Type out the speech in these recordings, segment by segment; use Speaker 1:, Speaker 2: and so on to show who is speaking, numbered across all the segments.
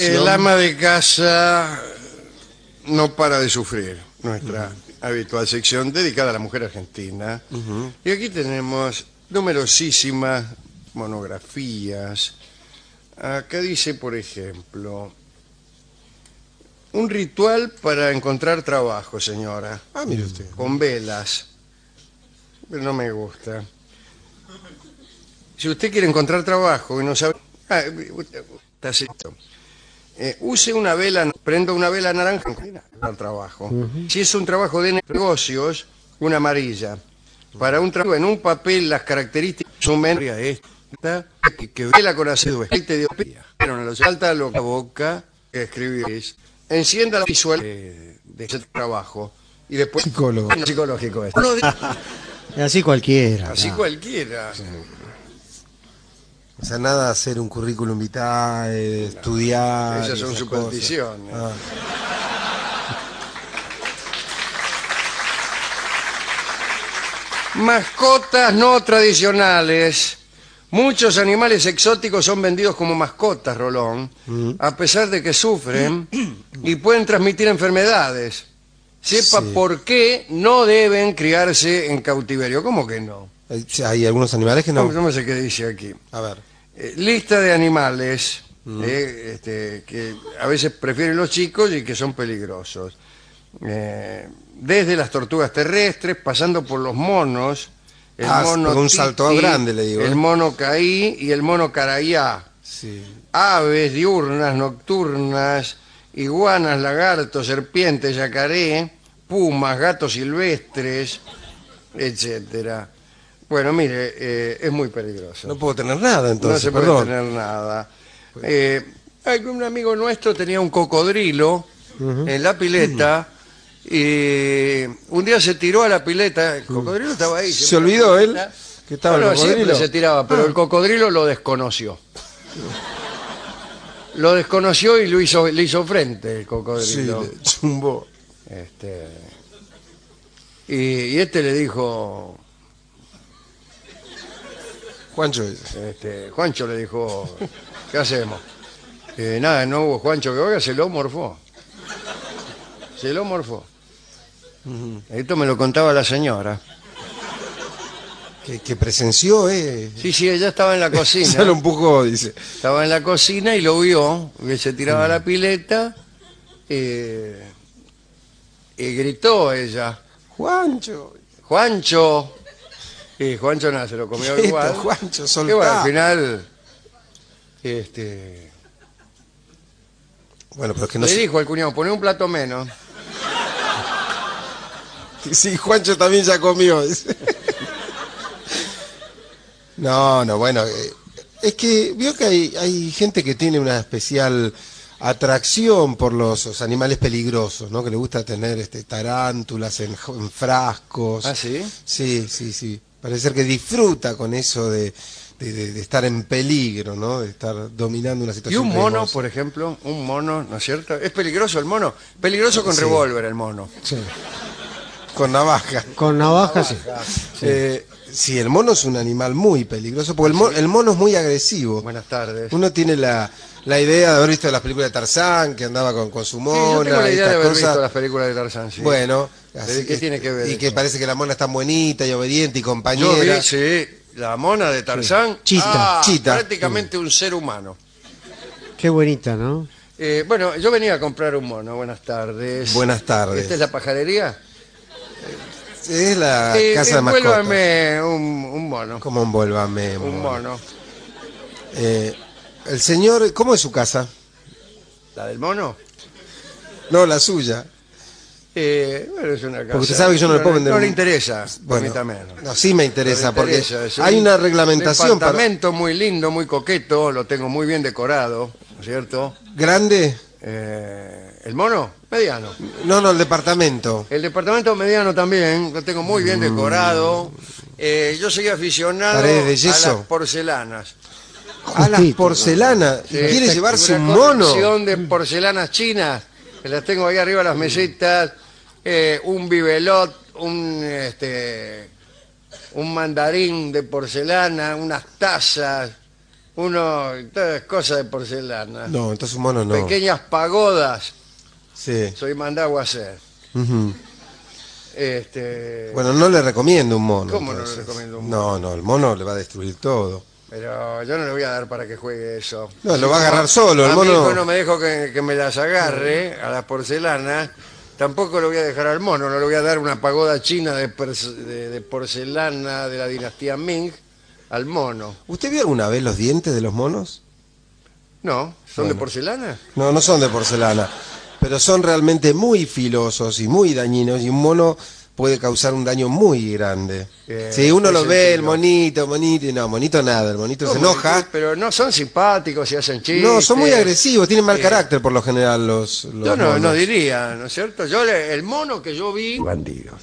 Speaker 1: El ama de casa no para de sufrir, nuestra habitual sección dedicada a la mujer argentina. Y aquí tenemos numerosísimas monografías. Acá dice, por ejemplo, un ritual para encontrar trabajo, señora.
Speaker 2: Ah, mire usted.
Speaker 1: Con velas. Pero no me gusta. Si usted quiere encontrar trabajo y no sabe... está escrito. Use una vela, prenda una vela naranja al trabajo. Si es un trabajo de negocios, una amarilla. Para un trabajo en un papel, las características son menos. Esta que vela con aceite de opia. Pero no le falta la boca que escribís. Encienda la visual de ese trabajo. Y después...
Speaker 2: Psicólogo.
Speaker 1: Psicológico es.
Speaker 3: Así cualquiera.
Speaker 1: Así cualquiera.
Speaker 2: O sea, nada de hacer un currículum vitae, estudiar.
Speaker 1: Esas son supersticiones. Mascotas no tradicionales. Muchos animales exóticos son vendidos como mascotas, Rolón, a pesar de que sufren y pueden transmitir enfermedades. Sepa por qué no deben criarse en cautiverio. ¿Cómo que no?
Speaker 2: Hay algunos animales que no.
Speaker 1: No sé qué dice aquí.
Speaker 2: A ver.
Speaker 1: Lista de animales que a veces prefieren los chicos y que son peligrosos. Desde las tortugas terrestres, pasando por los monos, el mono
Speaker 2: un salto
Speaker 1: titi,
Speaker 2: grande, le digo.
Speaker 1: el mono caí y el mono carayá.
Speaker 2: Sí.
Speaker 1: Aves diurnas, nocturnas, iguanas, lagartos, serpientes, yacaré, pumas, gatos silvestres, etcétera. Bueno, mire, es muy peligroso.
Speaker 2: No puedo tener nada, entonces.
Speaker 1: No se puede tener nada. Un amigo nuestro tenía un cocodrilo en la pileta y un día se tiró a la pileta. El cocodrilo estaba ahí.
Speaker 2: ¿Se olvidó él que estaba el cocodrilo?
Speaker 1: Siempre se tiraba, pero el cocodrilo lo desconoció. Lo desconoció y le hizo frente el cocodrilo.
Speaker 2: Sí, le chumbó.
Speaker 1: Y este le dijo...
Speaker 2: Juancho.
Speaker 1: Juancho le dijo, ¿qué hacemos? Nada, no hubo Juancho que vaya, se lo morfó. Se lo morfó. Esto me lo contaba la señora.
Speaker 2: Que presenció,
Speaker 1: Sí, ella estaba en la cocina.
Speaker 2: Se lo empujó, dice.
Speaker 1: Estaba en la cocina y lo vio, que se tiraba a la pileta y gritó ella,
Speaker 2: Juancho.
Speaker 1: ¡Juancho! Y Juancho nada, se lo comió igual.
Speaker 2: Juancho,
Speaker 1: Y bueno, al final,
Speaker 2: bueno, pero es que no
Speaker 1: le
Speaker 2: sé.
Speaker 1: dijo al cuñado, poné un plato menos.
Speaker 2: Sí, Juancho también ya comió. Dice. No, bueno, es que vio que hay gente que tiene una especial atracción por los animales peligrosos, ¿no? Que le gusta tener tarántulas en frascos.
Speaker 1: ¿Ah, sí?
Speaker 2: Sí. Parece ser que disfruta con eso de estar en peligro, ¿no? De estar dominando una
Speaker 1: Y
Speaker 2: situación
Speaker 1: un mono,
Speaker 2: peligrosa.
Speaker 1: por ejemplo, un mono, ¿no es cierto? ¿Es peligroso el mono? Peligroso con revólver el mono.
Speaker 3: Sí.
Speaker 2: Con navaja.
Speaker 3: Con navaja, sí.
Speaker 2: Sí, el mono es un animal muy peligroso, porque el mono es muy agresivo.
Speaker 1: Buenas tardes.
Speaker 2: Uno tiene la idea de haber visto las películas de Tarzán, que andaba con su mona.
Speaker 1: Yo tengo la idea de haber
Speaker 2: cosas.
Speaker 1: visto las películas de Tarzán, sí.
Speaker 2: Bueno,
Speaker 1: ¿Qué tiene que ver
Speaker 2: y
Speaker 1: eso?
Speaker 2: que parece que la mona es tan bonita y obediente y
Speaker 1: Yo
Speaker 2: compañera.
Speaker 1: vi, sí, la mona de Tarzán.
Speaker 3: Chita.
Speaker 2: Chita.
Speaker 1: Prácticamente un ser humano.
Speaker 3: Qué bonita, ¿no?
Speaker 1: Bueno, yo venía a comprar un mono. Buenas tardes.
Speaker 2: Buenas tardes.
Speaker 1: ¿Esta es la pajarería?
Speaker 2: Es la casa de mascotas.
Speaker 1: Envuélvame un mono.
Speaker 2: ¿Cómo envuélvame?
Speaker 1: Un mono.
Speaker 2: El señor, ¿cómo es su casa?
Speaker 1: ¿La del mono?
Speaker 2: No, la suya.
Speaker 1: Bueno, es una casa.
Speaker 2: Porque usted sabe que yo no le puedo vender
Speaker 1: No
Speaker 2: un-
Speaker 1: le interesa,
Speaker 2: Bueno,
Speaker 1: permítame.
Speaker 2: no, sí me interesa,
Speaker 1: No le interesa,
Speaker 2: porque
Speaker 1: es
Speaker 2: hay
Speaker 1: un
Speaker 2: una reglamentación para...
Speaker 1: departamento muy lindo, muy coqueto, lo tengo muy bien decorado, ¿no es cierto?
Speaker 2: ¿Grande?
Speaker 1: ¿El mono? Mediano.
Speaker 2: No, el departamento.
Speaker 1: El departamento mediano también, lo tengo muy bien decorado. Yo soy aficionado
Speaker 2: Paredes de
Speaker 1: a
Speaker 2: yeso.
Speaker 1: las porcelanas.
Speaker 2: A las
Speaker 3: Justito.
Speaker 2: porcelanas. ¿Y quiere llevarse un
Speaker 1: una
Speaker 2: mono?
Speaker 1: colección de porcelanas chinas, que las tengo ahí arriba de las mesetas, un bibelot, un mandarín de porcelana, unas tazas, Todas cosas de porcelana.
Speaker 2: No, entonces un mono no.
Speaker 1: Pequeñas pagodas,
Speaker 2: Sí.
Speaker 1: soy mandado a hacer.
Speaker 2: Ujú.
Speaker 1: Este,
Speaker 2: Bueno, no le recomiendo un mono.
Speaker 1: ¿Cómo no le
Speaker 2: entonces.
Speaker 1: recomiendo un
Speaker 2: No, el mono le va a destruir todo.
Speaker 1: pero yo no le voy a dar para que juegue eso.
Speaker 2: No, lo va a
Speaker 1: como
Speaker 2: agarrar solo, el
Speaker 1: a
Speaker 2: mono-
Speaker 1: mi hijo no me dejo que me las agarre, a las porcelanas, tampoco lo voy a dejar al mono, no le voy a dar una pagoda china de porcelana de la dinastía Ming al mono.
Speaker 2: ¿Usted vio alguna vez los dientes de los monos?
Speaker 1: No, ¿son de
Speaker 2: Bueno.
Speaker 1: porcelana?
Speaker 2: No, no son de porcelana, pero son realmente muy filosos y muy dañinos y un mono puede causar un daño muy grande. Si uno
Speaker 1: ¿qué
Speaker 2: lo ve, el
Speaker 1: sentido?
Speaker 2: monito, y no, monito nada, el monito se
Speaker 1: ¿Cómo?
Speaker 2: enoja.
Speaker 1: Pero no son simpáticos y hacen chistes.
Speaker 2: No, son muy agresivos, tienen mal
Speaker 1: Eh,
Speaker 2: carácter por lo general los
Speaker 1: Yo no
Speaker 2: monos.
Speaker 1: diría, ¿no es cierto? El mono que yo vi... Bandidos.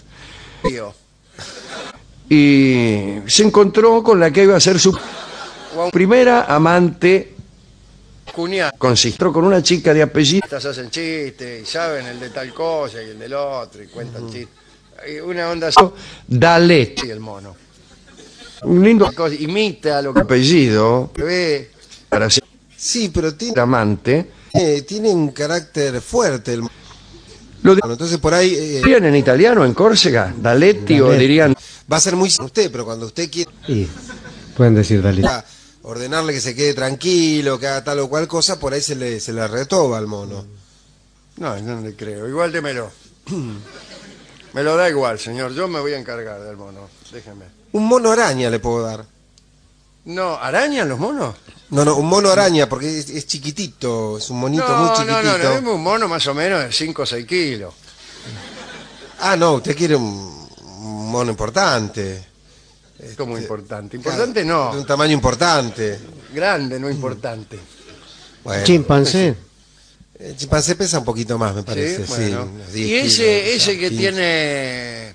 Speaker 4: Y se encontró con la que iba a ser su primera amante.
Speaker 1: Cuñado.
Speaker 4: Consistió con una chica de apellido.
Speaker 1: Estas hacen chistes y saben el de tal cosa y el del otro y cuentan chistes. Y una onda así
Speaker 4: Dalet.
Speaker 1: y el mono.
Speaker 4: Un lindo
Speaker 1: Imita lo que
Speaker 4: apellido
Speaker 1: ve.
Speaker 4: para ser
Speaker 2: Sí, pero
Speaker 4: amante.
Speaker 2: tiene un carácter fuerte el mono.
Speaker 4: Lo
Speaker 2: Entonces por ahí
Speaker 4: dirían en italiano, en Córcega, Daletti, o
Speaker 3: Daletti.
Speaker 4: dirían
Speaker 2: va a ser muy usted, pero cuando usted quiera
Speaker 3: Y pueden decir Dalí.
Speaker 2: ordenarle que se quede tranquilo, que haga tal o cual cosa, por ahí se le retoba al mono.
Speaker 1: No le creo. Igual démelo. Me lo da igual, señor. Yo me voy a encargar del mono. Déjeme.
Speaker 2: Un mono araña le puedo dar.
Speaker 1: No, ¿arañan los monos?
Speaker 2: No, un mono araña, porque es chiquitito, es un monito muy chiquitito.
Speaker 1: No, dame un mono más o menos de 5 o 6 kilos.
Speaker 2: Ah, no, usted quiere un mono importante.
Speaker 1: Como importante. Importante no.
Speaker 2: De un tamaño importante.
Speaker 1: Grande, no importante.
Speaker 2: Bueno,
Speaker 3: Chimpancé.
Speaker 2: el chimpancé pesa un poquito más, me parece.
Speaker 1: Sí,
Speaker 2: Sí,
Speaker 1: bueno.
Speaker 2: unos 10
Speaker 1: Y
Speaker 2: kilos,
Speaker 1: ese que
Speaker 2: 15.
Speaker 1: tiene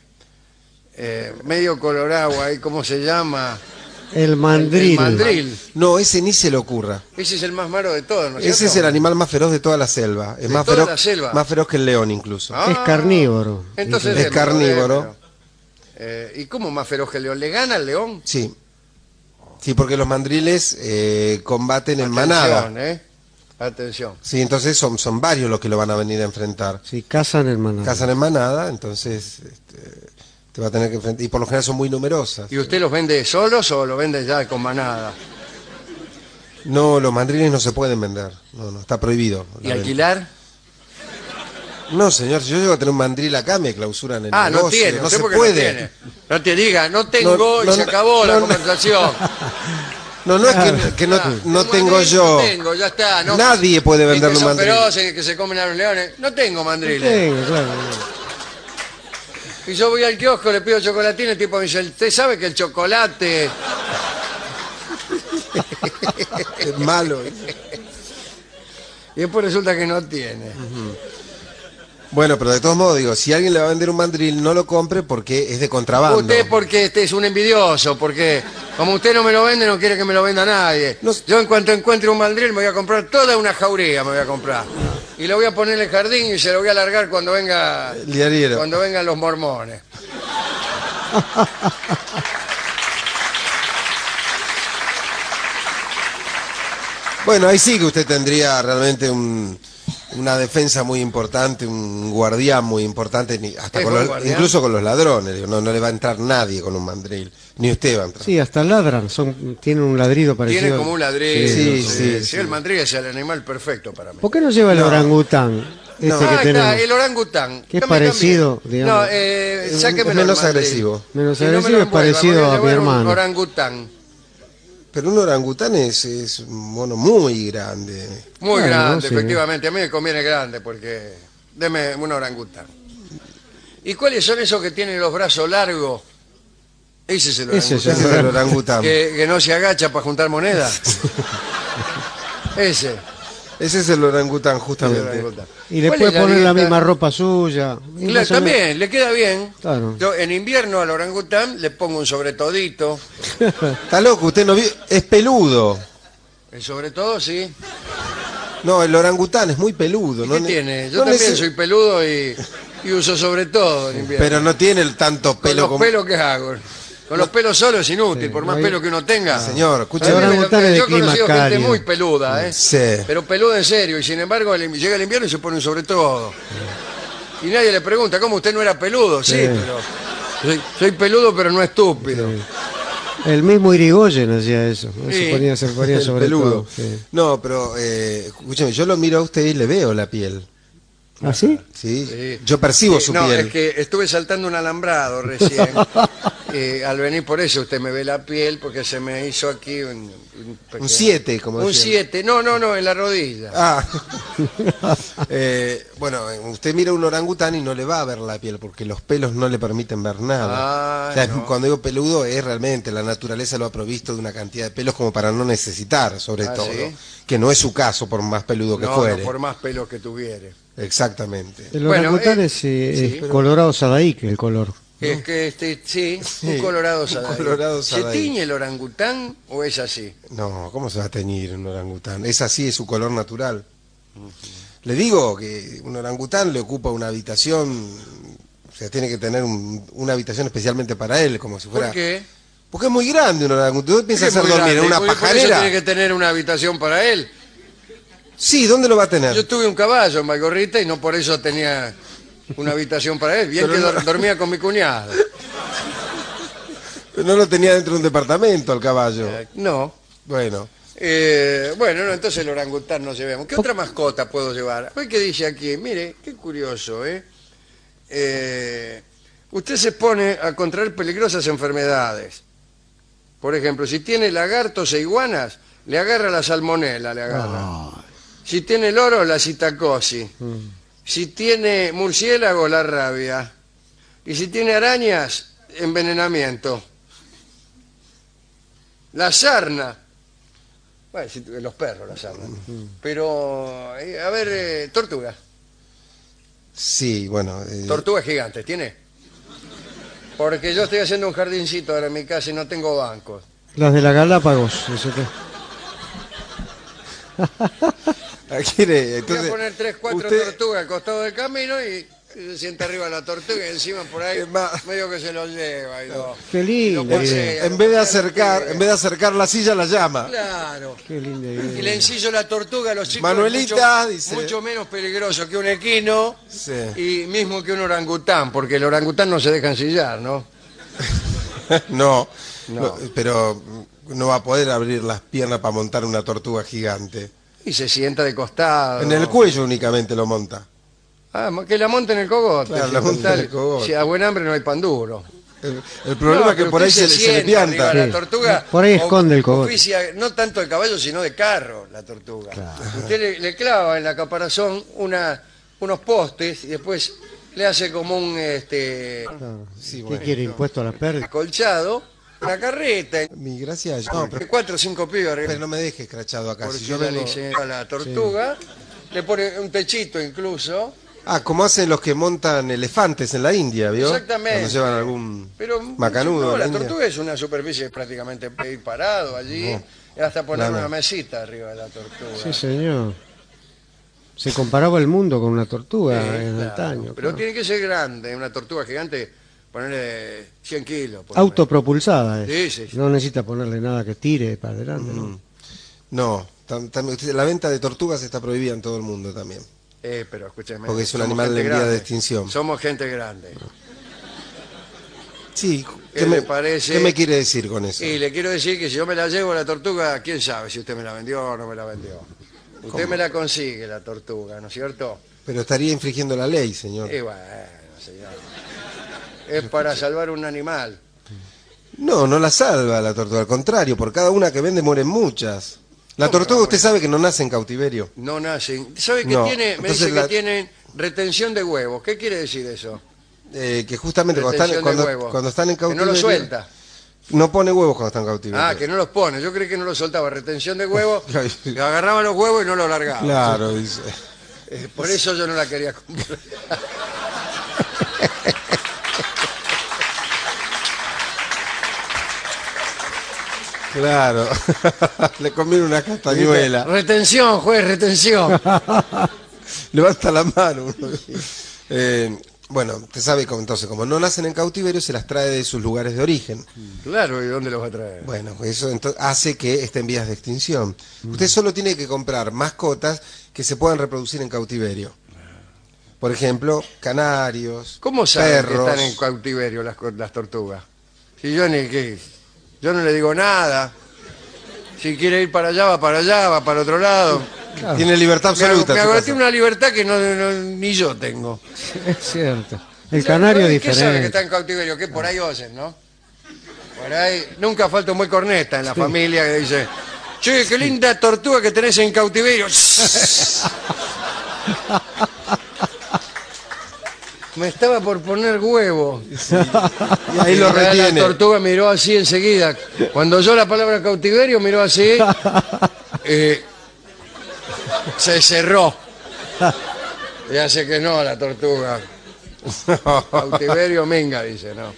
Speaker 1: medio colorado ahí, ¿cómo se llama?
Speaker 3: El mandril.
Speaker 1: El mandril.
Speaker 2: No, ese ni se le ocurra.
Speaker 1: Ese es el más malo de todos, ¿no es
Speaker 2: Ese es
Speaker 1: cierto?
Speaker 2: el animal más feroz de toda la selva. Es
Speaker 1: ¿De
Speaker 2: más
Speaker 1: toda
Speaker 2: feroz,
Speaker 1: la selva?
Speaker 2: más feroz que el león incluso.
Speaker 1: Ah,
Speaker 3: Es carnívoro.
Speaker 1: Entonces
Speaker 2: Es
Speaker 1: démelo,
Speaker 2: carnívoro.
Speaker 1: démelo. ¿Y cómo más feroz que el león? ¿Le gana el león?
Speaker 2: Sí. Sí, porque los mandriles combaten en manada.
Speaker 1: Atención, Atención.
Speaker 2: Sí, entonces son varios los que lo van a venir a enfrentar.
Speaker 3: Sí, cazan el manado.
Speaker 2: Cazan en manada, entonces te va a tener que enfrentar. Y por lo general son muy numerosas.
Speaker 1: ¿Y usted los vende solos o los vende ya con manada?
Speaker 2: No, los mandriles no se pueden vender. No, está prohibido.
Speaker 1: ¿Y
Speaker 2: la venta.
Speaker 1: alquilar?
Speaker 2: No, señor, si yo llego a tener un mandril acá, me clausuran el
Speaker 1: Ah, no
Speaker 2: negocio.
Speaker 1: tiene.
Speaker 2: No
Speaker 1: ¿Usted
Speaker 2: se
Speaker 1: por qué
Speaker 2: puede.
Speaker 1: no tiene? No te diga, no tengo
Speaker 2: No,
Speaker 1: y
Speaker 2: no,
Speaker 1: se acabó la
Speaker 2: no,
Speaker 1: conversación.
Speaker 2: No es que no,
Speaker 1: Ah,
Speaker 2: no
Speaker 1: un
Speaker 2: tengo
Speaker 1: mandril
Speaker 2: yo.
Speaker 1: No tengo, ya está. No,
Speaker 2: Nadie puede
Speaker 1: y
Speaker 2: venderle
Speaker 1: que
Speaker 2: un
Speaker 1: son
Speaker 2: mandril.
Speaker 1: feroces, que se comen a los leones. No tengo mandriles.
Speaker 3: Tengo, claro.
Speaker 1: Y yo voy al kiosco, le pido chocolatina, el tipo me dice, ¿usted sabe que el chocolate...
Speaker 2: Es malo.
Speaker 1: Y después resulta que no tiene.
Speaker 2: Bueno, pero de todos modos, digo, si alguien le va a vender un mandril, no lo compre porque es de contrabando.
Speaker 1: Usted porque este es un envidioso, porque como usted no me lo vende, no quiere que me lo venda nadie.
Speaker 2: No.
Speaker 1: Yo en cuanto encuentre un mandril me voy a comprar toda una jauría, me voy a comprar. Y lo voy a poner en el jardín y se lo voy a largar cuando venga
Speaker 2: El diariero.
Speaker 1: cuando vengan los mormones.
Speaker 2: Bueno, ahí sí que usted tendría realmente una defensa muy importante, un guardián muy importante, hasta
Speaker 1: ¿Es
Speaker 2: con
Speaker 1: un
Speaker 2: los-
Speaker 1: guardián?
Speaker 2: incluso con los ladrones. Digo, no le va a entrar nadie con un mandril, ni usted va a entrar.
Speaker 3: Sí, hasta ladran. Tienen un ladrido parecido.
Speaker 1: Tiene como un ladrillo.
Speaker 2: Sí, sí, sí.
Speaker 1: El mandril es el animal perfecto para mí.
Speaker 3: ¿Por qué no lleva el orangután? Este
Speaker 2: No.
Speaker 3: que
Speaker 1: Ah,
Speaker 3: tenemos.
Speaker 1: está, el orangután.
Speaker 3: Que es
Speaker 1: Cambie,
Speaker 3: parecido,
Speaker 1: cambie.
Speaker 3: digamos.
Speaker 1: No,
Speaker 2: Es
Speaker 1: sáquemelo
Speaker 2: menos
Speaker 1: el mandril.
Speaker 2: agresivo.
Speaker 3: Menos
Speaker 1: Si no me
Speaker 3: agresivo,
Speaker 1: lo
Speaker 3: es parecido
Speaker 1: envuelva,
Speaker 3: a mi
Speaker 1: voy llevar un
Speaker 3: hermano.
Speaker 1: orangután.
Speaker 2: Pero un orangután es un mono muy grande.
Speaker 1: Muy
Speaker 3: Claro,
Speaker 1: grande,
Speaker 3: sí.
Speaker 1: efectivamente. A mí me conviene grande porque... Deme un orangután. ¿Y cuáles son esos que tienen los brazos largos? Ese es el
Speaker 3: Ese
Speaker 1: orangután.
Speaker 3: es
Speaker 2: Ese es el orangután.
Speaker 1: Que no se agacha para juntar monedas. Ese.
Speaker 2: Ese es el orangután,
Speaker 1: el
Speaker 2: justamente.
Speaker 1: orangután.
Speaker 3: Y le
Speaker 1: ¿Cuál
Speaker 3: puede
Speaker 1: es
Speaker 3: poner la
Speaker 1: dieta?
Speaker 3: misma ropa suya. Y
Speaker 1: Claro,
Speaker 3: más o menos-
Speaker 1: también, le queda bien.
Speaker 3: Claro.
Speaker 1: Yo en invierno al orangután le pongo un sobretodito.
Speaker 2: Está loco, usted no vio. Es peludo.
Speaker 1: El sobretodo, sí.
Speaker 2: No, el orangután es muy peludo.
Speaker 1: ¿Y
Speaker 2: no
Speaker 1: qué
Speaker 2: ne-
Speaker 1: tiene? Yo
Speaker 2: no
Speaker 1: también
Speaker 2: nece-
Speaker 1: soy peludo y uso sobretodo en invierno.
Speaker 2: Pero no tiene el tanto
Speaker 1: Con
Speaker 2: pelo
Speaker 1: los
Speaker 2: como.
Speaker 1: pelos que hago. Con los pelos solos es inútil, por más
Speaker 3: hay-
Speaker 1: pelo que uno tenga.
Speaker 2: Señor, escuche.
Speaker 3: Hay orangutanes de
Speaker 1: Yo he conocido
Speaker 3: clima
Speaker 1: gente
Speaker 3: cálido.
Speaker 1: muy peluda,
Speaker 2: Sí.
Speaker 1: pero peluda en serio, y sin embargo llega el invierno y se pone un sobre todo. Y nadie le pregunta, ¿cómo usted no era peludo? Sí,
Speaker 3: Sí.
Speaker 1: pero soy peludo pero no estúpido.
Speaker 3: El mismo Irigoyen hacía eso. ¿no?
Speaker 1: Sí.
Speaker 3: Se ponía
Speaker 2: El
Speaker 3: sobre
Speaker 2: peludo.
Speaker 3: todo. Sí.
Speaker 2: No, pero escúcheme, yo lo miro a usted y le veo la piel.
Speaker 3: ¿Ah, sí?
Speaker 2: ¿Sí?
Speaker 1: Sí.
Speaker 2: Yo percibo
Speaker 1: Sí,
Speaker 2: su
Speaker 1: no,
Speaker 2: piel.
Speaker 1: es que estuve saltando un alambrado recién. Al venir por eso usted me ve la piel porque se me hizo aquí un
Speaker 2: Un 7, como
Speaker 1: Un
Speaker 2: decían.
Speaker 1: 7, no, en la rodilla.
Speaker 2: Ah. Bueno, usted mira un orangután y no le va a ver la piel porque los pelos no le permiten ver nada.
Speaker 1: Ah,
Speaker 2: O sea,
Speaker 1: no.
Speaker 2: cuando digo peludo es realmente la naturaleza lo ha provisto de una cantidad de pelos como para no necesitar, sobre
Speaker 1: Ah,
Speaker 2: todo.
Speaker 1: ¿sí?
Speaker 2: Que no es su caso por más peludo que
Speaker 1: No,
Speaker 2: fuere.
Speaker 1: no, por más pelos que tuviere.
Speaker 2: Exactamente.
Speaker 3: El
Speaker 1: Bueno,
Speaker 3: orangután es
Speaker 1: sí, pero-
Speaker 3: colorado sadaíque, el color.
Speaker 1: Es que sí,
Speaker 2: Sí,
Speaker 1: un colorado
Speaker 2: un
Speaker 1: Sadaí.
Speaker 2: colorado
Speaker 1: ¿Se
Speaker 2: Sadaí.
Speaker 1: tiñe el orangután o es así?
Speaker 2: No, ¿cómo se va a teñir un orangután? Es así, es su color natural. Le digo que un orangután le ocupa una habitación, o sea, tiene que tener una habitación especialmente para él, como si fuera...
Speaker 1: ¿Por qué?
Speaker 2: Porque es muy grande un orangután. ¿Usted piensa
Speaker 1: Es
Speaker 2: hacer
Speaker 1: muy
Speaker 2: dormir en
Speaker 1: grande,
Speaker 2: una
Speaker 1: por eso
Speaker 2: pajarera?
Speaker 1: tiene que tener una habitación para él.
Speaker 2: Sí, ¿dónde lo va a tener?
Speaker 1: Yo tuve un caballo en Valgorrita y no por eso tenía una habitación para él. Bien
Speaker 2: Pero
Speaker 1: que
Speaker 2: no-
Speaker 1: dormía con mi cuñado.
Speaker 2: No lo tenía dentro de un departamento el caballo.
Speaker 1: No.
Speaker 2: Bueno,
Speaker 1: Bueno, no, entonces el orangután no llevemos. ¿Qué otra mascota puedo llevar? Hoy que dice aquí, mire, qué curioso, ¿eh? Usted se expone a contraer peligrosas enfermedades. Por ejemplo, si tiene lagartos e iguanas, le agarra la salmonela, le agarra. Si tiene loro, la citacosis. Si tiene murciélago, la rabia. Y si tiene arañas, envenenamiento. La sarna. Bueno, los perros, la sarna. Pero, a ver, tortuga.
Speaker 2: sí, bueno.
Speaker 1: Tortugas gigantes, ¿tiene? Porque yo estoy haciendo un jardincito ahora en mi casa y no tengo bancos.
Speaker 3: Las de la Galápagos. Eso que...
Speaker 2: quiere,
Speaker 1: Voy a
Speaker 2: entonces,
Speaker 1: poner 3, 4
Speaker 2: usted-
Speaker 1: tortugas al costado del camino y se sienta arriba la tortuga y encima por ahí
Speaker 2: Es más-
Speaker 1: medio que se lo lleva. Y lo,
Speaker 3: Qué
Speaker 1: y
Speaker 3: linda
Speaker 1: lo pasea,
Speaker 3: idea.
Speaker 2: en vez de
Speaker 1: lo pasea
Speaker 2: acercar,
Speaker 1: al
Speaker 2: en vez de acercar la silla, la llama.
Speaker 1: Claro.
Speaker 3: Qué linda
Speaker 1: Y
Speaker 3: idea.
Speaker 1: le ensillo la tortuga a los chicos.
Speaker 2: Manuelita,
Speaker 1: mucho,
Speaker 2: dice.
Speaker 1: mucho menos peligroso que un equino
Speaker 2: Sí.
Speaker 1: y mismo que un orangután, porque el orangután no se deja ensillar, ¿no?
Speaker 2: No,
Speaker 1: No.
Speaker 2: no, pero no va a poder abrir las piernas para montar una tortuga gigante.
Speaker 1: Y se sienta de costado.
Speaker 2: En el cuello únicamente lo monta.
Speaker 1: Ah, que la monte en el cogote.
Speaker 2: Claro,
Speaker 1: si
Speaker 2: la monte
Speaker 1: total,
Speaker 2: en el cogote.
Speaker 1: si a buen hambre no hay pan duro.
Speaker 2: El problema
Speaker 1: No,
Speaker 2: es que
Speaker 1: pero
Speaker 2: por ahí
Speaker 1: usted
Speaker 2: se le
Speaker 1: sienta
Speaker 2: pianta.
Speaker 1: arriba de la
Speaker 3: Sí.
Speaker 1: tortuga.
Speaker 3: Por ahí esconde el cogote.
Speaker 1: oficia no tanto de caballo, sino de carro, la tortuga. Usted le clava en la caparazón unos postes y después le hace como un
Speaker 3: Claro.
Speaker 2: Sí,
Speaker 3: ¿Qué
Speaker 2: bueno.
Speaker 3: quiere? ¿Impuesto a la pérdida?
Speaker 1: acolchado, una carreta.
Speaker 2: Mi gracia, no, pero,
Speaker 1: 4 o 5 pibes arriba.
Speaker 2: pero no me deje escrachado acá.
Speaker 1: Porque
Speaker 2: Si yo
Speaker 1: yo
Speaker 2: vengo...
Speaker 1: a la tortuga, le pone un techito incluso.
Speaker 2: Ah, como hacen los que montan elefantes en la India, ¿vio?
Speaker 1: Exactamente.
Speaker 2: Cuando llevan algún
Speaker 1: Pero
Speaker 2: macanudo.
Speaker 1: no,
Speaker 2: a
Speaker 1: la
Speaker 2: India.
Speaker 1: tortuga es una superficie prácticamente ir parado allí, y hasta poner
Speaker 2: No, no.
Speaker 1: una mesita arriba de la tortuga.
Speaker 3: Sí, señor. Se comparaba el mundo con una tortuga
Speaker 1: Sí,
Speaker 3: en
Speaker 1: claro.
Speaker 3: antaño.
Speaker 1: Pero
Speaker 3: claro.
Speaker 1: tiene que ser grande, una tortuga gigante, ponerle 100 kilos. por
Speaker 3: Autopropulsada.
Speaker 1: Sí, sí, sí.
Speaker 3: No necesita ponerle nada que tire para adelante. ¿no?
Speaker 2: No, la venta de tortugas está prohibida en todo el mundo también.
Speaker 1: Pero escúcheme.
Speaker 2: Porque es un
Speaker 1: somos
Speaker 2: animal
Speaker 1: gente
Speaker 2: en vía de
Speaker 1: grande.
Speaker 2: extinción.
Speaker 1: Somos gente grande.
Speaker 2: Sí,
Speaker 1: ¿Qué le parece?
Speaker 2: ¿qué me quiere decir con eso?
Speaker 1: Y le quiero decir que si yo me la llevo la tortuga, quién sabe si usted me la vendió o no me la vendió. Usted me la consigue, la tortuga, ¿no es cierto?
Speaker 2: Pero estaría infringiendo la ley, señor.
Speaker 1: Y bueno, señor. Es para salvar un animal.
Speaker 2: No, no la salva la tortuga, al contrario, por cada una que vende mueren muchas. La
Speaker 1: ¿Cómo
Speaker 2: tortuga
Speaker 1: no
Speaker 2: usted sabe que no nace en cautiverio.
Speaker 1: No nacen. ¿Sabe qué
Speaker 2: No,
Speaker 1: tiene? Me
Speaker 2: entonces
Speaker 1: dice
Speaker 2: la-
Speaker 1: que tienen retención de huevos. ¿Qué quiere decir eso?
Speaker 2: Que justamente
Speaker 1: Retención de huevos.
Speaker 2: cuando están en
Speaker 1: Que no
Speaker 2: cautiverio...
Speaker 1: los suelta.
Speaker 2: No pone huevos cuando están en cautiverio.
Speaker 1: Ah, que no los pone. Yo creí que no los soltaba. Retención de huevos.
Speaker 2: Claro.
Speaker 1: Le agarraba los huevos y no los largaba.
Speaker 2: Claro, dice.
Speaker 1: Por eso yo no la quería comprar.
Speaker 2: Claro. Le conviene una castañuela.
Speaker 1: Retención, juez, retención.
Speaker 2: Levanta la mano. Bueno, usted sabe cómo, entonces, como no nacen en cautiverio, se las trae de sus lugares de origen.
Speaker 1: Claro, ¿y dónde los va a traer?
Speaker 2: Bueno, eso hace que esté en vías de extinción. Usted solo tiene que comprar mascotas que se puedan reproducir en cautiverio. Por ejemplo, canarios,
Speaker 1: ¿Cómo saben que
Speaker 2: perros.
Speaker 1: están en cautiverio las tortugas? Si yo yo no le digo nada. Si quiere ir para allá, va para otro lado.
Speaker 3: Claro,
Speaker 2: Tiene libertad absoluta.
Speaker 1: Me
Speaker 2: en su
Speaker 1: agoté
Speaker 2: casa.
Speaker 1: una libertad que ni yo tengo.
Speaker 3: es cierto. El canario es
Speaker 1: ¿Qué sabe que
Speaker 3: diferente.
Speaker 1: está en cautiverio? Que por ahí oyen, ¿no? Por ahí nunca falta un buen corneta en la familia que dice: che, qué linda tortuga que tenés en cautiverio. Me estaba por poner huevo.
Speaker 2: Y ahí lo retiene.
Speaker 1: La tortuga miró así enseguida. Cuando oyó la palabra cautiverio, miró así. Se cerró. Y hace que no, la tortuga. Cautiverio minga, dice, no.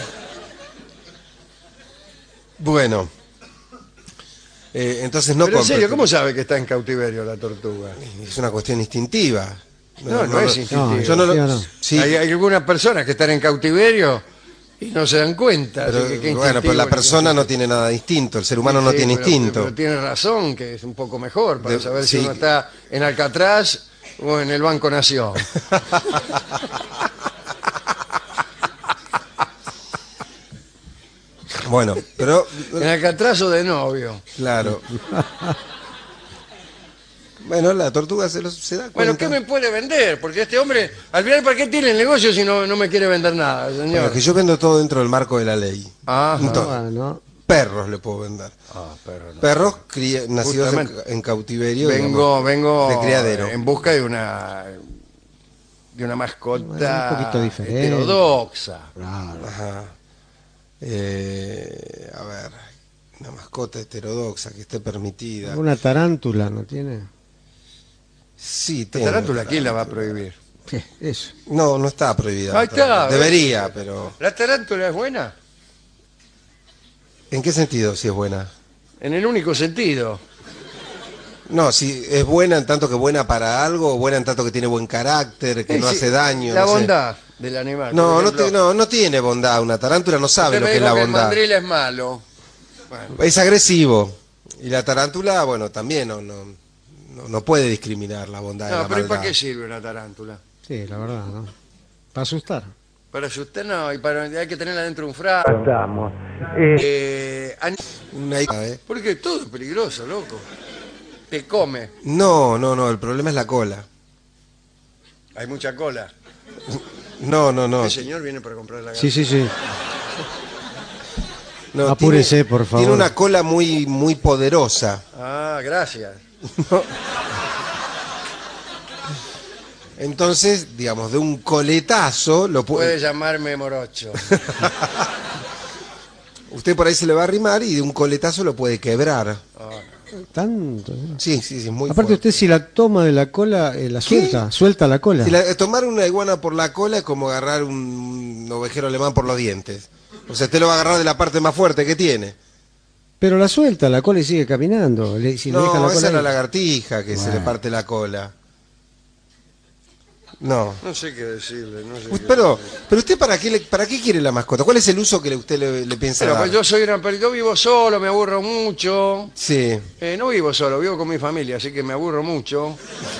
Speaker 2: Bueno. Entonces no
Speaker 1: Pero en
Speaker 2: compre.
Speaker 1: serio, ¿cómo sabe que está en cautiverio la tortuga?
Speaker 2: Es una cuestión instintiva.
Speaker 1: No es instintivo.
Speaker 2: Yo no lo-
Speaker 3: ¿Sí o no?
Speaker 2: sí,
Speaker 1: Hay algunas personas que están en cautiverio y no se dan cuenta.
Speaker 2: pero,
Speaker 1: así que qué
Speaker 2: bueno, pero la
Speaker 1: instintivo,
Speaker 2: persona no tiene nada de instinto, el ser humano no
Speaker 1: Sí,
Speaker 2: tiene
Speaker 1: pero-
Speaker 2: instinto.
Speaker 1: Pero tiene razón, que es un poco mejor para saber si
Speaker 2: sí.
Speaker 1: uno está en Alcatraz o en el Banco Nación.
Speaker 2: Bueno, pero
Speaker 1: En Alcatraz o de novio.
Speaker 2: claro. Bueno, la tortuga se da cuenta.
Speaker 1: Bueno, ¿qué me puede vender? Porque este hombre, al final, ¿para qué tiene el negocio si no me quiere vender nada,
Speaker 2: Bueno,
Speaker 1: señor?
Speaker 2: que yo vendo todo dentro del marco de la ley.
Speaker 1: Ajá.
Speaker 3: Bueno,
Speaker 2: Perros le puedo vender.
Speaker 1: Ah, pero no.
Speaker 2: Perros nacidos
Speaker 1: Justamente.
Speaker 2: en cautiverio.
Speaker 1: Vengo
Speaker 2: de criadero.
Speaker 1: en busca de una mascota
Speaker 3: Un poquito diferente.
Speaker 1: heterodoxa.
Speaker 3: claro.
Speaker 2: Ajá. A ver, una mascota heterodoxa que esté permitida.
Speaker 3: Una tarántula, ¿no tiene?
Speaker 2: Sí,
Speaker 1: La
Speaker 2: tengo.
Speaker 1: tarántula, ¿quién la va a prohibir?
Speaker 3: ¿Qué? Eso.
Speaker 2: No, no está prohibida.
Speaker 1: Ahí está.
Speaker 2: Debería, pero...
Speaker 1: ¿La tarántula es buena?
Speaker 2: ¿En qué sentido si es buena?
Speaker 1: En el único sentido.
Speaker 2: No, si es buena en tanto que buena para algo, o buena en tanto que tiene buen carácter, que no
Speaker 1: Sí,
Speaker 2: hace daño.
Speaker 1: La
Speaker 2: no sé.
Speaker 1: bondad del animal.
Speaker 2: No,
Speaker 1: por
Speaker 2: no,
Speaker 1: ejemplo.
Speaker 2: no tiene bondad. Una tarántula no sabe
Speaker 1: Usted
Speaker 2: lo
Speaker 1: me
Speaker 2: que es
Speaker 1: dijo
Speaker 2: la
Speaker 1: que el
Speaker 2: bondad.
Speaker 1: mandril es malo. Bueno,
Speaker 2: Es agresivo. Y la tarántula, bueno, también no puede discriminar la bondad de
Speaker 1: no,
Speaker 2: la
Speaker 1: pero ¿y
Speaker 2: maldad.
Speaker 1: para qué sirve una tarántula?
Speaker 3: Sí, la verdad, ¿no? Para asustar.
Speaker 1: Para asustar no, y hay que tenerla dentro de un frasco.
Speaker 4: Estamos.
Speaker 1: Porque todo es peligroso, loco. Te come.
Speaker 2: No, el problema es la cola.
Speaker 1: Hay mucha cola.
Speaker 2: No.
Speaker 1: El señor viene para comprar la
Speaker 3: Sí, sí, sí.
Speaker 2: No,
Speaker 3: Apúrese, por favor.
Speaker 2: Tiene una cola muy, muy poderosa.
Speaker 1: Ah, gracias.
Speaker 2: Entonces, digamos, de un coletazo lo
Speaker 1: Puede
Speaker 2: puede...
Speaker 1: llamarme morocho.
Speaker 2: Usted por ahí se le va a arrimar y de un coletazo lo puede quebrar.
Speaker 3: Tanto. ¿no?
Speaker 2: Sí, muy
Speaker 3: Aparte
Speaker 2: fuerte.
Speaker 3: usted si la toma de la cola, la suelta la cola.
Speaker 2: Tomar una iguana por la cola es como agarrar un ovejero alemán por los dientes. O sea, usted lo va a agarrar de la parte más fuerte que tiene.
Speaker 3: Pero la suelta la cola y sigue caminando. Si le deja
Speaker 2: No,
Speaker 3: la
Speaker 2: esa
Speaker 3: cola
Speaker 2: es la
Speaker 3: ahí.
Speaker 2: lagartija que se le
Speaker 3: Bueno.
Speaker 2: parte la cola. No.
Speaker 1: No sé qué decirle. No sé qué
Speaker 2: Pero usted para qué quiere la mascota? ¿Cuál es el uso que usted le piensa
Speaker 1: Pero
Speaker 2: dar?
Speaker 1: pues yo vivo solo, me aburro mucho.
Speaker 2: Sí.
Speaker 1: No vivo solo, vivo con mi familia, así que me aburro mucho.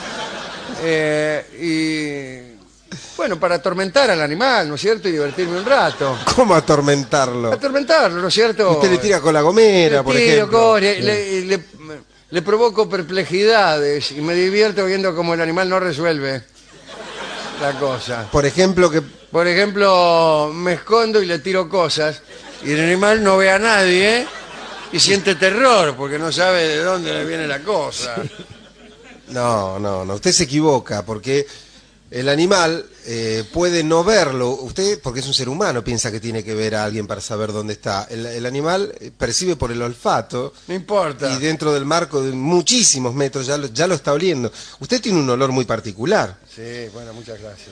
Speaker 1: Y bueno, para atormentar al animal, ¿no es cierto? Y divertirme un rato.
Speaker 2: ¿Cómo atormentarlo?
Speaker 1: Atormentarlo, ¿no es cierto?
Speaker 2: Usted le tira con la gomera,
Speaker 1: Le
Speaker 2: por
Speaker 1: tiro
Speaker 2: ejemplo.
Speaker 1: con- le provoco perplejidades y me divierto viendo cómo el animal no resuelve la cosa.
Speaker 2: Por ejemplo, que
Speaker 1: Por ejemplo, me escondo y le tiro cosas y el animal no ve a nadie y siente terror porque no sabe de dónde le viene la cosa.
Speaker 2: no, usted se equivoca porque el animal puede no verlo. Usted, porque es un ser humano, piensa que tiene que ver a alguien para saber dónde está. El animal percibe por el olfato
Speaker 1: No importa.
Speaker 2: y dentro del marco de muchísimos metros ya lo está oliendo. Usted tiene un olor muy particular.
Speaker 1: Sí, bueno, muchas gracias.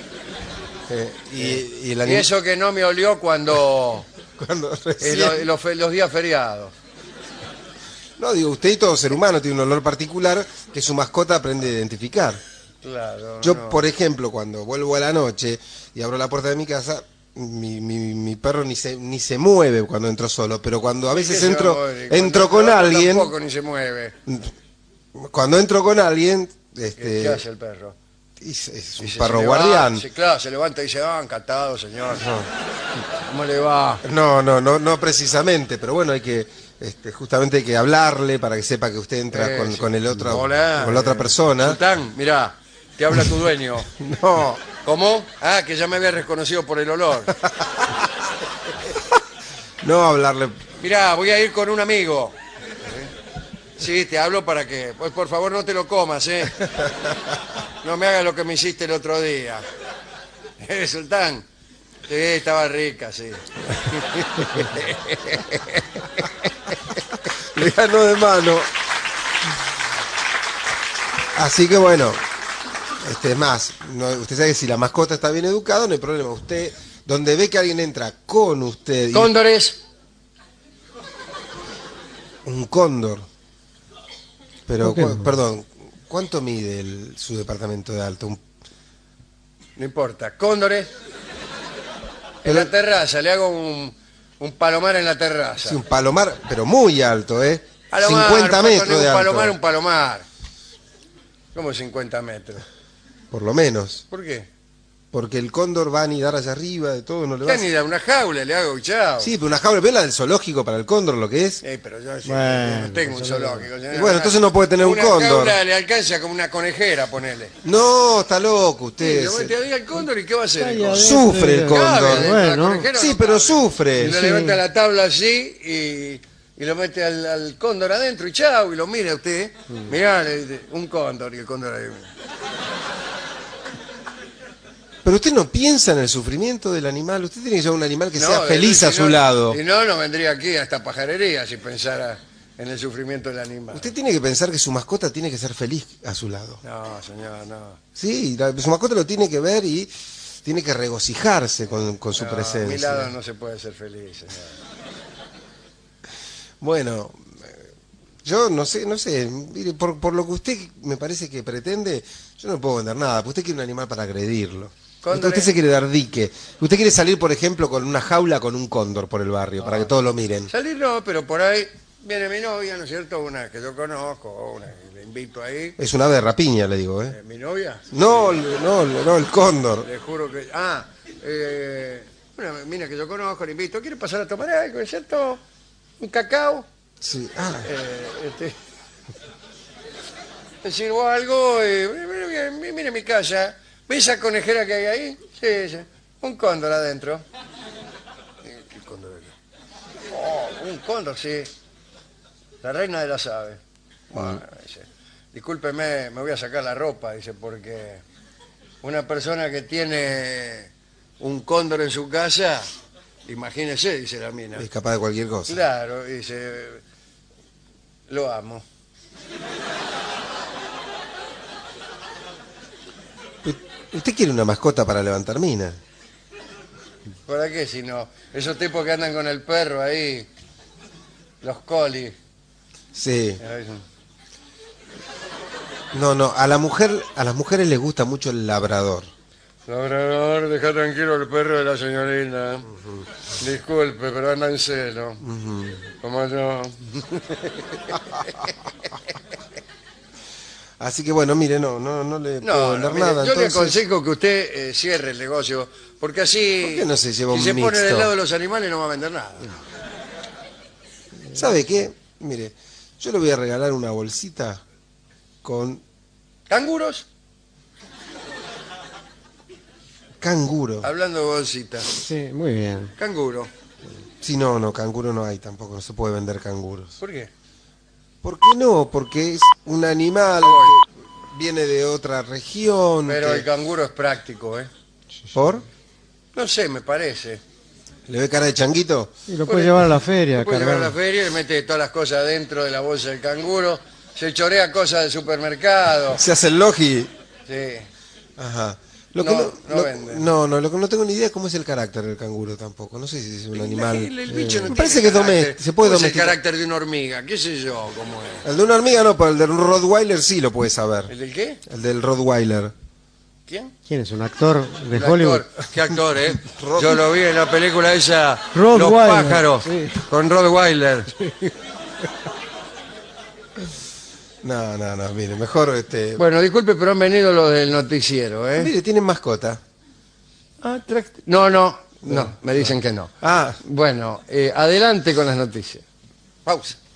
Speaker 2: Y el
Speaker 1: Y
Speaker 2: animal...
Speaker 1: eso que no me olió cuando
Speaker 2: Cuando recién-
Speaker 1: los días feriados.
Speaker 2: No, digo, usted y todo ser humano tiene un olor particular que su mascota aprende a identificar.
Speaker 1: Claro,
Speaker 2: Yo,
Speaker 1: no.
Speaker 2: por ejemplo, cuando vuelvo a la noche y abro la puerta de mi casa, mi perro ni se mueve cuando entro solo, pero cuando a
Speaker 1: ¿Qué
Speaker 2: veces
Speaker 1: se va a
Speaker 2: entro,
Speaker 1: mover? Y cuando
Speaker 2: entro
Speaker 1: entra
Speaker 2: con
Speaker 1: otro
Speaker 2: alguien,
Speaker 1: tampoco ni se mueve.
Speaker 2: cuando entro con alguien,
Speaker 1: ¿Qué hace el perro?
Speaker 2: es un
Speaker 1: Dice,
Speaker 2: perro
Speaker 1: se
Speaker 2: guardián.
Speaker 1: levanta, claro, se levanta y dice, encantado, señor. ¿Cómo le va?
Speaker 2: No precisamente, pero bueno, hay que, justamente hay que hablarle para que sepa que usted entra
Speaker 1: Sí.
Speaker 2: con el otro,
Speaker 1: Hola,
Speaker 2: con la otra persona.
Speaker 1: Sultán, mirá, te habla tu dueño.
Speaker 2: No,
Speaker 1: ¿Cómo? Ah, que ya me había reconocido por el olor.
Speaker 2: no hablarle.
Speaker 1: Mirá, voy a ir con un amigo. Sí, te hablo para que... Pues por favor no te lo comas, ¿eh? No me hagas lo que me hiciste el otro día. Sultán? Sí, estaba rica, sí.
Speaker 2: Le ganó de mano. Así que bueno, más, usted sabe que si la mascota está bien educada, no hay problema. Usted, donde ve que alguien entra con usted,
Speaker 1: Cóndores.
Speaker 2: un cóndor. Pero,
Speaker 3: ¿Por qué no?
Speaker 2: perdón, ¿cuánto mide su departamento de alto?
Speaker 1: No importa. Cóndores. En
Speaker 2: Pero-
Speaker 1: la terraza, le hago un palomar en la terraza.
Speaker 2: Sí, un palomar, pero muy alto, ¿eh?
Speaker 1: Palomar,
Speaker 2: 50 metros de
Speaker 1: un
Speaker 2: alto.
Speaker 1: palomar, un palomar. ¿Cómo 50 metros?
Speaker 2: Por lo menos.
Speaker 1: ¿Por qué?
Speaker 2: Porque el cóndor va a anidar allá arriba, de todo, no le va
Speaker 1: ¿Qué ni da una jaula? Le hago y chao.
Speaker 2: Sí, pero una jaula, ¿ves la del zoológico para el cóndor lo que es?
Speaker 1: Pero yo sí,
Speaker 3: Bueno,
Speaker 1: no tengo un
Speaker 3: eso no-
Speaker 1: zoológico.
Speaker 2: Y bueno, entonces no puede tener un
Speaker 1: una
Speaker 2: cóndor.
Speaker 1: jaula le alcanza como una conejera, ponele.
Speaker 2: No, está loco usted.
Speaker 1: Sí, lo mete ahí al cóndor y ¿qué va a hacer? el
Speaker 3: Está ahí
Speaker 1: cóndor?
Speaker 3: adentro.
Speaker 2: Sufre el
Speaker 1: Cabe
Speaker 2: cóndor.
Speaker 1: adentro de la
Speaker 3: Bueno.
Speaker 1: conejera,
Speaker 2: Sí,
Speaker 1: no
Speaker 2: pero
Speaker 1: cabe.
Speaker 2: sufre.
Speaker 1: Y le
Speaker 2: Sí.
Speaker 1: levanta la tabla así y lo mete al cóndor adentro y chao, y lo mira usted. Mirá, le dice, un cóndor y el cóndor ahí.
Speaker 2: Pero usted no piensa en el sufrimiento del animal. Usted tiene que llevar un animal que sea
Speaker 1: No,
Speaker 2: feliz
Speaker 1: si
Speaker 2: a su
Speaker 1: no-
Speaker 2: lado.
Speaker 1: Si no, no vendría aquí a esta pajarería si pensara en el sufrimiento del animal.
Speaker 2: Usted tiene que pensar que su mascota tiene que ser feliz a su lado.
Speaker 1: No, señor, no.
Speaker 2: Sí, su mascota lo tiene que ver y tiene que regocijarse con su
Speaker 1: No,
Speaker 2: presencia.
Speaker 1: a mi lado no se puede ser feliz, señor.
Speaker 2: Bueno, yo no sé, mire, por lo que usted me parece que pretende, yo no puedo vender nada, porque usted quiere un animal para agredirlo.
Speaker 1: Cóndores.
Speaker 2: Usted se quiere dar dique. Usted quiere salir, por ejemplo, con una jaula con un cóndor por el barrio, para que todos lo miren.
Speaker 1: Salir no, pero por ahí viene mi novia, ¿no es cierto? Una que yo conozco, una que le invito ahí.
Speaker 2: Es una ave de rapiña, le digo, ¿eh?
Speaker 1: ¿Mi novia?
Speaker 2: No, el cóndor.
Speaker 1: Le juro que... una mina que yo conozco, le invito. ¿Quiere pasar a tomar algo, ¿es cierto? ¿Un cacao?
Speaker 2: Sí.
Speaker 1: Le sirvo algo, mire mi casa. ¿Ve esa conejera que hay ahí? Sí, sí. Un cóndor adentro. ¿Qué cóndor es? Oh, un cóndor, sí. La reina de las aves. Bueno, dice, discúlpeme, me voy a sacar la ropa, dice, porque una persona que tiene un cóndor en su casa, imagínese, dice la mina.
Speaker 2: Es capaz de cualquier cosa.
Speaker 1: Claro, dice, lo amo.
Speaker 2: Usted quiere una mascota para levantar mina.
Speaker 1: ¿Para qué si no? Esos tipos que andan con el perro ahí, los colis.
Speaker 2: Sí. No, a las mujeres les gusta mucho el labrador.
Speaker 1: Labrador, deja tranquilo el perro de la señorita. Disculpe, pero anda en celo. Como yo.
Speaker 2: Así que bueno, mire, no le puedo vender
Speaker 1: mire,
Speaker 2: nada.
Speaker 1: yo le
Speaker 2: Entonces,
Speaker 1: aconsejo que usted cierre el negocio, porque así,
Speaker 2: ¿por qué no se lleva
Speaker 1: si
Speaker 2: un
Speaker 1: se pone del
Speaker 2: mixto?
Speaker 1: lado de los animales no va a vender nada.
Speaker 2: ¿sabe qué? Mire, yo le voy a regalar una bolsita con
Speaker 1: ¿Canguros?
Speaker 2: canguro.
Speaker 1: Hablando de bolsitas.
Speaker 3: Sí, muy bien.
Speaker 1: Canguro.
Speaker 2: Sí, no, canguro no hay tampoco, no se puede vender canguros.
Speaker 1: ¿Por qué?
Speaker 2: ¿Por qué no? Porque es un animal que viene de otra región.
Speaker 1: Pero
Speaker 2: que-
Speaker 1: el canguro es práctico, ¿eh?
Speaker 2: ¿Por?
Speaker 1: No sé, me parece.
Speaker 2: ¿Le ve cara de changuito?
Speaker 3: Y lo puede llevar a la feria,
Speaker 1: Puede llevar a la
Speaker 3: cargar.
Speaker 1: feria y le mete todas las cosas dentro de la bolsa del canguro. Se chorea cosas del supermercado.
Speaker 2: Se hace el logi.
Speaker 1: Sí.
Speaker 2: Ajá. Lo que
Speaker 1: no vende.
Speaker 2: lo que no tengo ni idea es cómo es el carácter del canguro tampoco. No sé si es un animal.
Speaker 1: El bicho no
Speaker 2: me
Speaker 1: tiene
Speaker 2: parece que
Speaker 1: carácter.
Speaker 2: se puede
Speaker 1: ¿Cómo es el
Speaker 2: domesticar.
Speaker 1: carácter de una hormiga? ¿Qué sé yo cómo es?
Speaker 2: El de una hormiga no, pero el del Rottweiler sí lo puedes saber.
Speaker 1: ¿El del qué?
Speaker 2: El del Rottweiler.
Speaker 1: ¿Quién?
Speaker 3: ¿Quién es? ¿Un actor de
Speaker 1: El
Speaker 3: Hollywood?
Speaker 1: actor. ¿Qué actor, eh? Yo lo vi en la película esa,
Speaker 3: Rod
Speaker 1: Los
Speaker 3: Weiler,
Speaker 1: pájaros,
Speaker 3: sí.
Speaker 1: con Rod Weiler.
Speaker 2: No, mire, mejor
Speaker 1: Bueno, disculpe, pero han venido los del noticiero, ¿eh?
Speaker 2: Mire, tienen mascota.
Speaker 1: No, me dicen que no.
Speaker 2: Ah,
Speaker 1: Bueno, adelante con las noticias. Pausa.